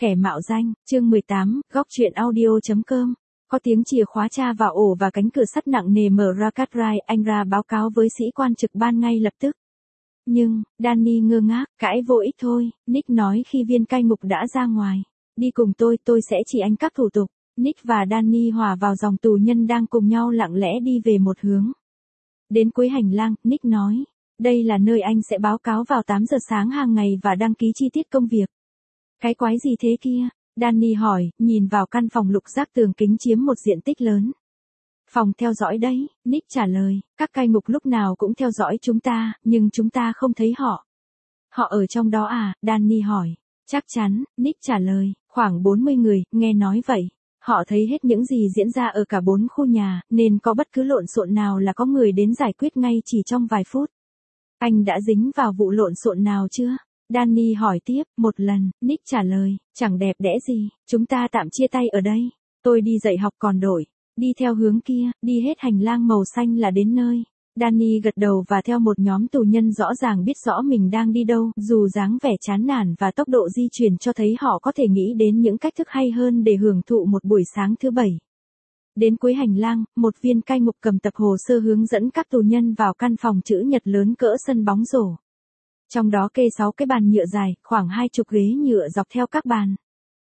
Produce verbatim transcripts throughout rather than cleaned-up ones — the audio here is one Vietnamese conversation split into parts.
Kẻ mạo danh, chương mười tám, góc truyện audio.com. Có tiếng chìa khóa tra vào ổ và cánh cửa sắt nặng nề mở ra. Cartwright, anh ra báo cáo với sĩ quan trực ban ngay lập tức. Nhưng, Danny ngơ ngác, cãi vô ích thôi, Nick nói khi viên cai ngục đã ra ngoài. Đi cùng tôi, tôi sẽ chỉ anh các thủ tục. Nick và Danny hòa vào dòng tù nhân đang cùng nhau lặng lẽ đi về một hướng. Đến cuối hành lang, Nick nói, đây là nơi anh sẽ báo cáo vào tám giờ sáng hàng ngày và đăng ký chi tiết công việc. Cái quái gì thế kia? Danny hỏi, nhìn vào căn phòng lục giác tường kính chiếm một diện tích lớn. Phòng theo dõi đấy, Nick trả lời, các cai ngục lúc nào cũng theo dõi chúng ta, nhưng chúng ta không thấy họ. Họ ở trong đó à? Danny hỏi. Chắc chắn, Nick trả lời, khoảng bốn mươi người, nghe nói vậy. Họ thấy hết những gì diễn ra ở cả bốn khu nhà, nên có bất cứ lộn xộn nào là có người đến giải quyết ngay chỉ trong vài phút. Anh đã dính vào vụ lộn xộn nào chưa? Danny hỏi tiếp, một lần, Nick trả lời, chẳng đẹp đẽ gì, chúng ta tạm chia tay ở đây. Tôi đi dạy học còn đổi, đi theo hướng kia, đi hết hành lang màu xanh là đến nơi. Danny gật đầu và theo một nhóm tù nhân rõ ràng biết rõ mình đang đi đâu, dù dáng vẻ chán nản và tốc độ di chuyển cho thấy họ có thể nghĩ đến những cách thức hay hơn để hưởng thụ một buổi sáng thứ bảy. Đến cuối hành lang, một viên cai ngục cầm tập hồ sơ hướng dẫn các tù nhân vào căn phòng chữ nhật lớn cỡ sân bóng rổ. Trong đó kê sáu cái bàn nhựa dài, khoảng hai chục ghế nhựa dọc theo các bàn.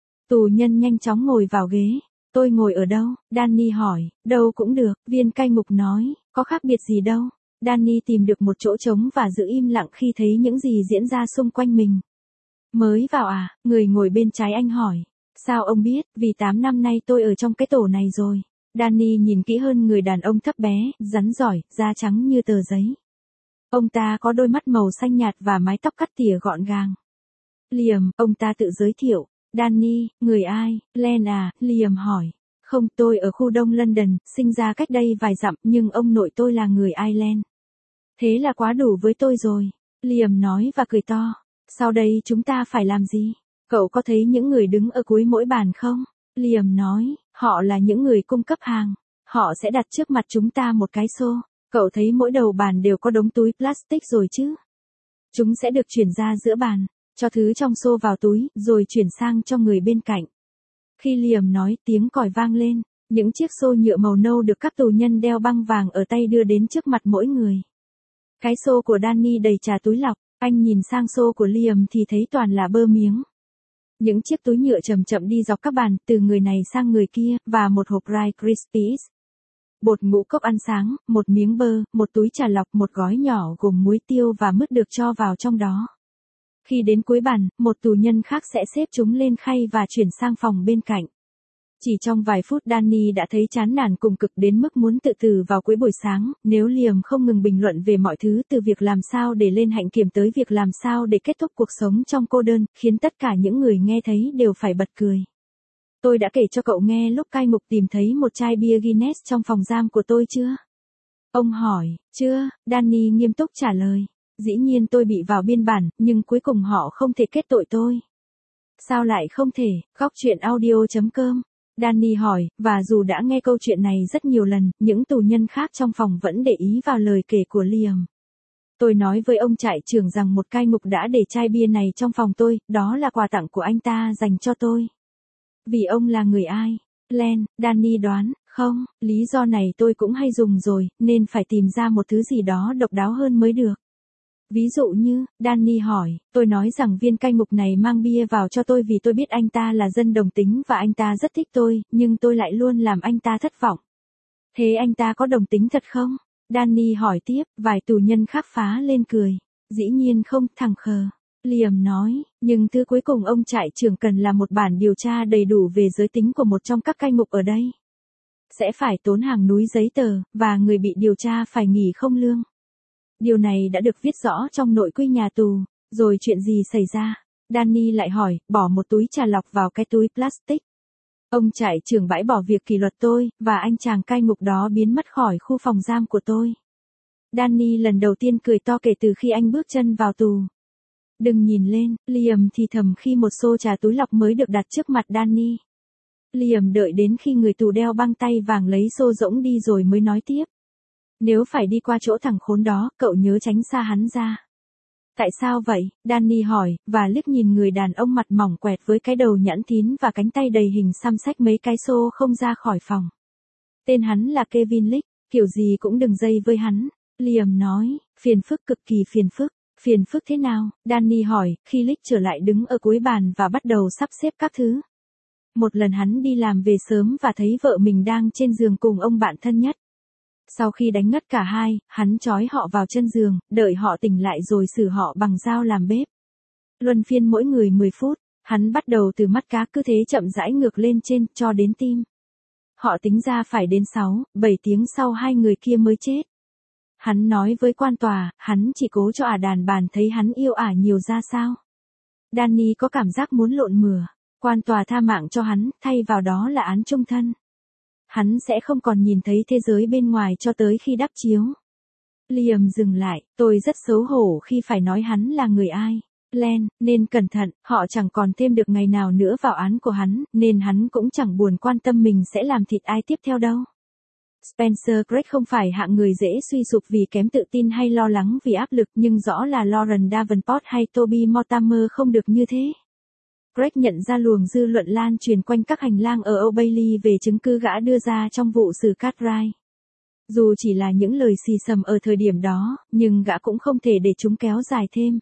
Tù nhân nhanh chóng ngồi vào ghế. Tôi ngồi ở đâu? Danny hỏi. Đâu cũng được, viên cai ngục nói, có khác biệt gì đâu. Danny tìm được một chỗ trống và giữ im lặng khi thấy những gì diễn ra xung quanh mình. Mới vào à? Người ngồi bên trái anh hỏi. Sao ông biết? Vì tám năm nay tôi ở trong cái tổ này rồi. Danny nhìn kỹ hơn người đàn ông thấp bé, rắn giỏi, da trắng như tờ giấy. Ông ta có đôi mắt màu xanh nhạt và mái tóc cắt tỉa gọn gàng. Liam, ông ta tự giới thiệu. Danny, người ai? Len à? Liam hỏi. Không, tôi ở khu đông London, sinh ra cách đây vài dặm, nhưng ông nội tôi là người Ireland. Thế là quá đủ với tôi rồi. Liam nói và cười to. Sau đây chúng ta phải làm gì? Cậu có thấy những người đứng ở cuối mỗi bàn không? Liam nói, họ là những người cung cấp hàng. Họ sẽ đặt trước mặt chúng ta một cái xô. Cậu thấy mỗi đầu bàn đều có đống túi plastic rồi chứ? Chúng sẽ được chuyển ra giữa bàn, cho thứ trong xô vào túi, rồi chuyển sang cho người bên cạnh. Khi Liam nói, tiếng còi vang lên, những chiếc xô nhựa màu nâu được các tù nhân đeo băng vàng ở tay đưa đến trước mặt mỗi người. Cái xô của Danny đầy trà túi lọc, anh nhìn sang xô của Liam thì thấy toàn là bơ miếng. Những chiếc túi nhựa chậm chậm đi dọc các bàn, từ người này sang người kia, và một hộp Rice Krispies. Bột ngũ cốc ăn sáng, một miếng bơ, một túi trà lọc, một gói nhỏ gồm muối tiêu và mứt được cho vào trong đó. Khi đến cuối bàn, một tù nhân khác sẽ xếp chúng lên khay và chuyển sang phòng bên cạnh. Chỉ trong vài phút Danny đã thấy chán nản cùng cực đến mức muốn tự tử vào cuối buổi sáng, nếu Liam không ngừng bình luận về mọi thứ từ việc làm sao để lên hạnh kiểm tới việc làm sao để kết thúc cuộc sống trong cô đơn, khiến tất cả những người nghe thấy đều phải bật cười. Tôi đã kể cho cậu nghe lúc cai ngục tìm thấy một chai bia Guinness trong phòng giam của tôi chưa? Ông hỏi, chưa, Danny nghiêm túc trả lời. Dĩ nhiên tôi bị vào biên bản, nhưng cuối cùng họ không thể kết tội tôi. Sao lại không thể? Góc truyện audio.com. Danny hỏi, và dù đã nghe câu chuyện này rất nhiều lần, những tù nhân khác trong phòng vẫn để ý vào lời kể của Liam. Tôi nói với ông trại trưởng rằng một cai ngục đã để chai bia này trong phòng tôi, đó là quà tặng của anh ta dành cho tôi. Vì ông là người ai? Len, Danny đoán, không, lý do này tôi cũng hay dùng rồi, nên phải tìm ra một thứ gì đó độc đáo hơn mới được. Ví dụ như, Danny hỏi, tôi nói rằng viên cai ngục này mang bia vào cho tôi vì tôi biết anh ta là dân đồng tính và anh ta rất thích tôi, nhưng tôi lại luôn làm anh ta thất vọng. Thế anh ta có đồng tính thật không? Danny hỏi tiếp, vài tù nhân khác phá lên cười. Dĩ nhiên không, thằng khờ. Liam nói, nhưng thứ cuối cùng ông trại trưởng cần là một bản điều tra đầy đủ về giới tính của một trong các cai ngục ở đây. Sẽ phải tốn hàng núi giấy tờ, và người bị điều tra phải nghỉ không lương. Điều này đã được viết rõ trong nội quy nhà tù. Rồi chuyện gì xảy ra? Danny lại hỏi, bỏ một túi trà lọc vào cái túi plastic. Ông trại trưởng bãi bỏ việc kỷ luật tôi, và anh chàng cai ngục đó biến mất khỏi khu phòng giam của tôi. Danny lần đầu tiên cười to kể từ khi anh bước chân vào tù. Đừng nhìn lên, Liam thì thầm khi một xô trà túi lọc mới được đặt trước mặt Danny. Liam đợi đến khi người tù đeo băng tay vàng lấy xô rỗng đi rồi mới nói tiếp. Nếu phải đi qua chỗ thằng khốn đó, cậu nhớ tránh xa hắn ra. Tại sao vậy? Danny hỏi, và liếc nhìn người đàn ông mặt mỏng quẹt với cái đầu nhẵn thín và cánh tay đầy hình xăm xách mấy cái xô không ra khỏi phòng. Tên hắn là Kevin Lick, kiểu gì cũng đừng dây với hắn. Liam nói, phiền phức cực kỳ phiền phức. Phiền phức thế nào? Danny hỏi, khi Lick trở lại đứng ở cuối bàn và bắt đầu sắp xếp các thứ. Một lần hắn đi làm về sớm và thấy vợ mình đang trên giường cùng ông bạn thân nhất. Sau khi đánh ngất cả hai, hắn trói họ vào chân giường, đợi họ tỉnh lại rồi xử họ bằng dao làm bếp. Luân phiên mỗi người mười phút, hắn bắt đầu từ mắt cá cứ thế chậm rãi ngược lên trên cho đến tim. Họ tính ra phải đến sáu, bảy tiếng sau hai người kia mới chết. Hắn nói với quan tòa, hắn chỉ cố cho ả đàn bàn thấy hắn yêu ả nhiều ra sao. Danny có cảm giác muốn lộn mửa. Quan tòa tha mạng cho hắn, thay vào đó là án chung thân. Hắn sẽ không còn nhìn thấy thế giới bên ngoài cho tới khi đắp chiếu. Liam dừng lại, tôi rất xấu hổ khi phải nói hắn là người ai. Len, nên cẩn thận, họ chẳng còn thêm được ngày nào nữa vào án của hắn, nên hắn cũng chẳng buồn quan tâm mình sẽ làm thịt ai tiếp theo đâu. Spencer Craig không phải hạng người dễ suy sụp vì kém tự tin hay lo lắng vì áp lực, nhưng rõ là Lauren Davenport hay Toby Mortimer không được như thế. Craig nhận ra luồng dư luận lan truyền quanh các hành lang ở Old Bailey về chứng cứ gã đưa ra trong vụ xử Cartwright. Dù chỉ là những lời xì xầm ở thời điểm đó, nhưng gã cũng không thể để chúng kéo dài thêm.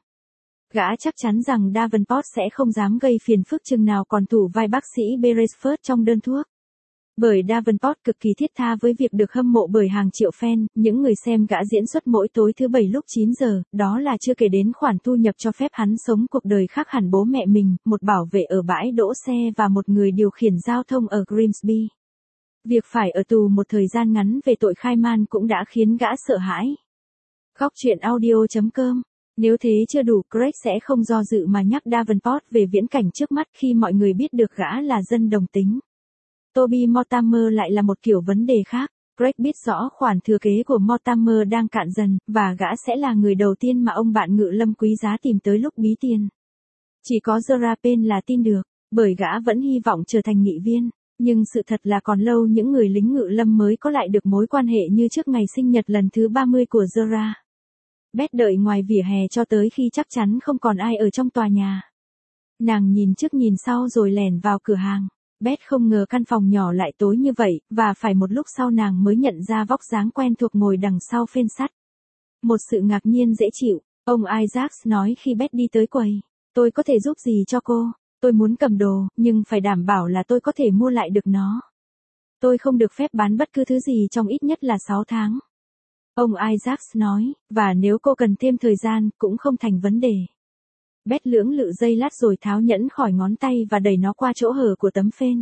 Gã chắc chắn rằng Davenport sẽ không dám gây phiền phức chừng nào còn thủ vai bác sĩ Beresford trong đơn thuốc. Bởi Davenport cực kỳ thiết tha với việc được hâm mộ bởi hàng triệu fan, những người xem gã diễn xuất mỗi tối thứ bảy lúc chín giờ, đó là chưa kể đến khoản thu nhập cho phép hắn sống cuộc đời khác hẳn bố mẹ mình, một bảo vệ ở bãi đỗ xe và một người điều khiển giao thông ở Grimsby. Việc phải ở tù một thời gian ngắn về tội khai man cũng đã khiến gã sợ hãi. Góc truyện audio chấm com. Nếu thế chưa đủ, Craig sẽ không do dự mà nhắc Davenport về viễn cảnh trước mắt khi mọi người biết được gã là dân đồng tính. Toby Mortimer lại là một kiểu vấn đề khác. Craig biết rõ khoản thừa kế của Mortimer đang cạn dần, và gã sẽ là người đầu tiên mà ông bạn ngự lâm quý giá tìm tới lúc bí tiền. Chỉ có Zora Payne là tin được, bởi gã vẫn hy vọng trở thành nghị viên. Nhưng sự thật là còn lâu những người lính ngự lâm mới có lại được mối quan hệ như trước ngày sinh nhật lần thứ ba mươi của Zora. Beth đợi ngoài vỉa hè cho tới khi chắc chắn không còn ai ở trong tòa nhà. Nàng nhìn trước nhìn sau rồi lẻn vào cửa hàng. Beth không ngờ căn phòng nhỏ lại tối như vậy, và phải một lúc sau nàng mới nhận ra vóc dáng quen thuộc ngồi đằng sau phên sắt. Một sự ngạc nhiên dễ chịu, ông Isaacs nói khi Beth đi tới quầy. Tôi có thể giúp gì cho cô? Tôi muốn cầm đồ, nhưng phải đảm bảo là tôi có thể mua lại được nó. Tôi không được phép bán bất cứ thứ gì trong ít nhất là sáu tháng. Ông Isaacs nói, và nếu cô cần thêm thời gian, cũng không thành vấn đề. Beth lưỡng lự giây lát rồi tháo nhẫn khỏi ngón tay và đẩy nó qua chỗ hở của tấm phên.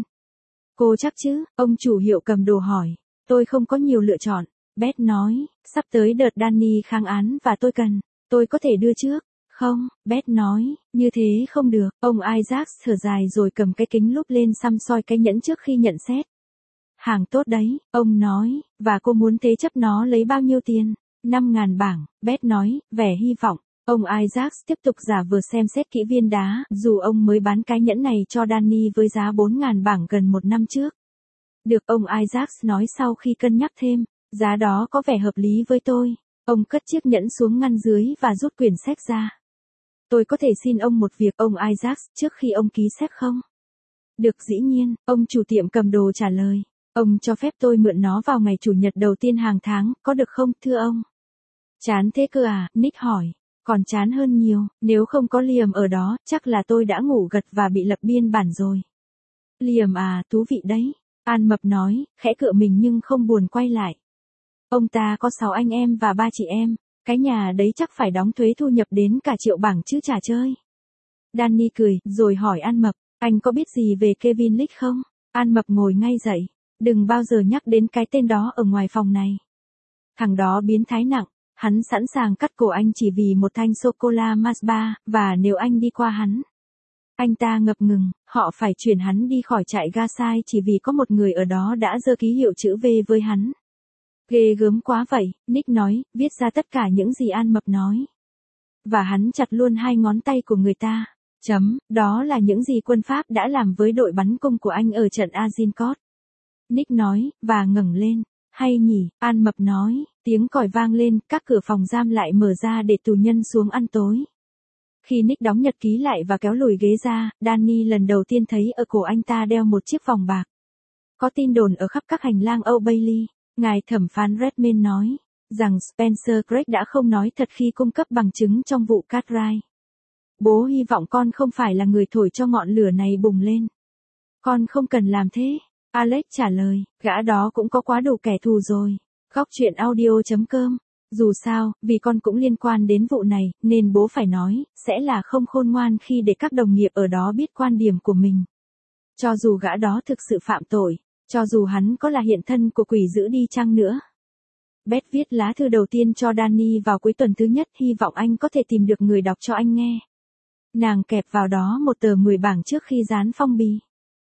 Cô chắc chứ? Ông chủ hiệu cầm đồ hỏi. Tôi không có nhiều lựa chọn. Beth nói, sắp tới đợt Danny kháng án và tôi cần. Tôi có thể đưa trước. Không, Beth nói, như thế không được. Ông Isaacs thở dài rồi cầm cái kính lúp lên xăm soi cái nhẫn trước khi nhận xét. Hàng tốt đấy, ông nói, và cô muốn thế chấp nó lấy bao nhiêu tiền? năm ngàn bảng, Beth nói, vẻ hy vọng. Ông Isaacs tiếp tục giả vờ xem xét kỹ viên đá, dù ông mới bán cái nhẫn này cho Danny với giá bốn ngàn bảng gần một năm trước. Được, ông Isaacs nói sau khi cân nhắc thêm, giá đó có vẻ hợp lý với tôi. Ông cất chiếc nhẫn xuống ngăn dưới và rút quyển sách ra. Tôi có thể xin ông một việc, ông Isaacs, trước khi ông ký séc không? Được, dĩ nhiên, ông chủ tiệm cầm đồ trả lời. Ông cho phép tôi mượn nó vào ngày chủ nhật đầu tiên hàng tháng, có được không, thưa ông? Chán thế cơ à? Nick hỏi. Còn chán hơn nhiều, nếu không có Liam ở đó, chắc là tôi đã ngủ gật và bị lập biên bản rồi. Liam à, thú vị đấy. An Mập nói, khẽ cựa mình nhưng không buồn quay lại. Ông ta có sáu anh em và ba chị em, cái nhà đấy chắc phải đóng thuế thu nhập đến cả triệu bảng chứ chả chơi. Danny cười, rồi hỏi An Mập, anh có biết gì về Kevin Lick không? An Mập ngồi ngay dậy, đừng bao giờ nhắc đến cái tên đó ở ngoài phòng này. Thằng đó biến thái nặng. Hắn sẵn sàng cắt cổ anh chỉ vì một thanh sô-cô-la Mars bar, và nếu anh đi qua hắn. Anh ta ngập ngừng, họ phải chuyển hắn đi khỏi trại Gaasai chỉ vì có một người ở đó đã giơ ký hiệu chữ V với hắn. Ghê gớm quá vậy, Nick nói, viết ra tất cả những gì An Mập nói. Và hắn chặt luôn hai ngón tay của người ta. Chấm, đó là những gì quân Pháp đã làm với đội bắn cung của anh ở trận Agincourt. Nick nói, và ngẩng lên. Hay nhỉ, An Mập nói, tiếng còi vang lên, các cửa phòng giam lại mở ra để tù nhân xuống ăn tối. Khi Nick đóng nhật ký lại và kéo lùi ghế ra, Danny lần đầu tiên thấy ở cổ anh ta đeo một chiếc vòng bạc. Có tin đồn ở khắp các hành lang Old Bailey, ngài thẩm phán Redmayne nói, rằng Spencer Craig đã không nói thật khi cung cấp bằng chứng trong vụ Cartwright. Bố hy vọng con không phải là người thổi cho ngọn lửa này bùng lên. Con không cần làm thế. Alex trả lời, gã đó cũng có quá đủ kẻ thù rồi. Góc chuyện audio chấm com. Dù sao, vì con cũng liên quan đến vụ này, nên bố phải nói, sẽ là không khôn ngoan khi để các đồng nghiệp ở đó biết quan điểm của mình. Cho dù gã đó thực sự phạm tội, cho dù hắn có là hiện thân của quỷ dữ đi chăng nữa. Beth viết lá thư đầu tiên cho Danny vào cuối tuần thứ nhất, hy vọng anh có thể tìm được người đọc cho anh nghe. Nàng kẹp vào đó một tờ mười bảng trước khi dán phong bì.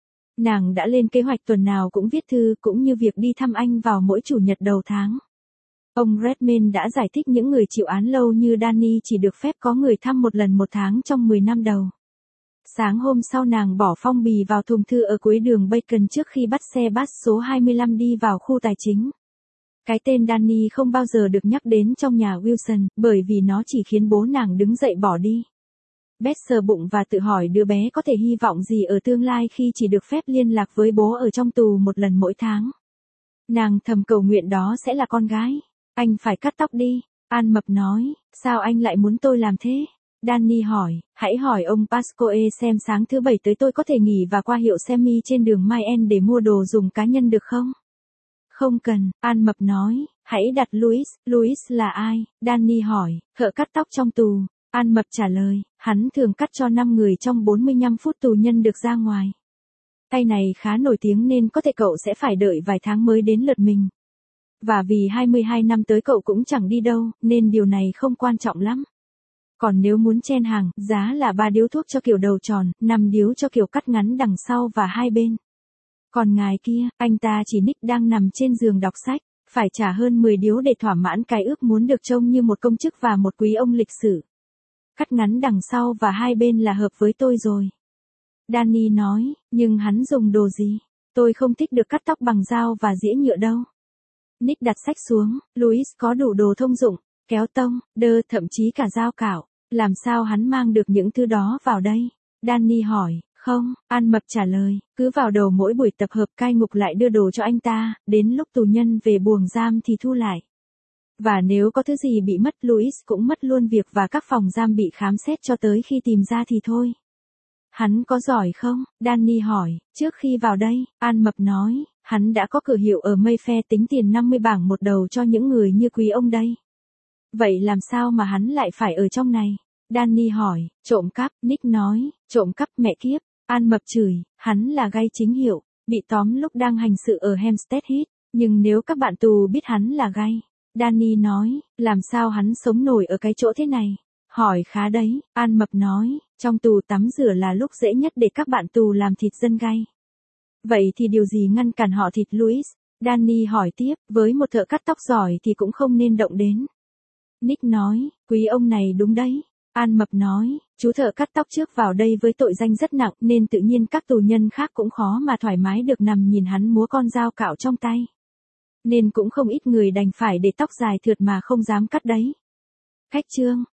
Nàng đã lên kế hoạch tuần nào cũng viết thư, cũng như việc đi thăm anh vào mỗi chủ nhật đầu tháng. Ông Redmayne đã giải thích những người chịu án lâu như Danny chỉ được phép có người thăm một lần một tháng trong mười năm đầu. Sáng hôm sau nàng bỏ phong bì vào thùng thư ở cuối đường Bacon trước khi bắt xe bus số hai mươi lăm đi vào khu tài chính. Cái tên Danny không bao giờ được nhắc đến trong nhà Wilson, bởi vì nó chỉ khiến bố nàng đứng dậy bỏ đi. Beth sờ bụng và tự hỏi đứa bé có thể hy vọng gì ở tương lai khi chỉ được phép liên lạc với bố ở trong tù một lần mỗi tháng. Nàng thầm cầu nguyện đó sẽ là con gái. Anh phải cắt tóc đi, An Mập nói, sao anh lại muốn tôi làm thế? Danny hỏi, hãy hỏi ông Pascoe xem sáng thứ bảy tới tôi có thể nghỉ và qua hiệu Semi trên đường Mayen để mua đồ dùng cá nhân được không? Không cần, An Mập nói, hãy đặt Louis. Louis là ai? Danny hỏi, thợ cắt tóc trong tù. An Mập trả lời, hắn thường cắt cho năm người trong bốn mươi lăm phút tù nhân được ra ngoài. Tay này khá nổi tiếng nên có thể cậu sẽ phải đợi vài tháng mới đến lượt mình. Và vì hai mươi hai năm tới cậu cũng chẳng đi đâu, nên điều này không quan trọng lắm. Còn nếu muốn chen hàng, giá là ba điếu thuốc cho kiểu đầu tròn, năm điếu cho kiểu cắt ngắn đằng sau và hai bên. Còn ngài kia, anh ta chỉ Nick đang nằm trên giường đọc sách, phải trả hơn mười điếu để thỏa mãn cái ước muốn được trông như một công chức và một quý ông lịch sử. Cắt ngắn đằng sau và hai bên là hợp với tôi rồi. Danny nói, nhưng hắn dùng đồ gì? Tôi không thích được cắt tóc bằng dao và dĩa nhựa đâu. Nick đặt sách xuống, Louis có đủ đồ thông dụng, kéo tông, đơ, thậm chí cả dao cạo. Làm sao hắn mang được những thứ đó vào đây? Danny hỏi, không, An Mập trả lời, cứ vào đầu mỗi buổi tập hợp cai ngục lại đưa đồ cho anh ta, đến lúc tù nhân về buồng giam thì thu lại. Và nếu có thứ gì bị mất, Louis cũng mất luôn việc và các phòng giam bị khám xét cho tới khi tìm ra thì thôi. Hắn có giỏi không? Danny hỏi, trước khi vào đây, An Mập nói, hắn đã có cửa hiệu ở Mayfair tính tiền năm mươi bảng một đầu cho những người như quý ông đây. Vậy làm sao mà hắn lại phải ở trong này? Danny hỏi, trộm cắp, Nick nói, trộm cắp mẹ kiếp. An Mập chửi, hắn là gay chính hiệu, bị tóm lúc đang hành sự ở Hampstead Heath, nhưng nếu các bạn tù biết hắn là gay. Danny nói, làm sao hắn sống nổi ở cái chỗ thế này? Hỏi khá đấy, An Mập nói, trong tù tắm rửa là lúc dễ nhất để các bạn tù làm thịt dân gay. Vậy thì điều gì ngăn cản họ thịt Louis? Danny hỏi tiếp, với một thợ cắt tóc giỏi thì cũng không nên động đến. Nick nói, quý ông này đúng đấy. An Mập nói, chú thợ cắt tóc trước vào đây với tội danh rất nặng nên tự nhiên các tù nhân khác cũng khó mà thoải mái được nằm nhìn hắn múa con dao cạo trong tay. Nên cũng không ít người đành phải để tóc dài thượt mà không dám cắt đấy. Cách chương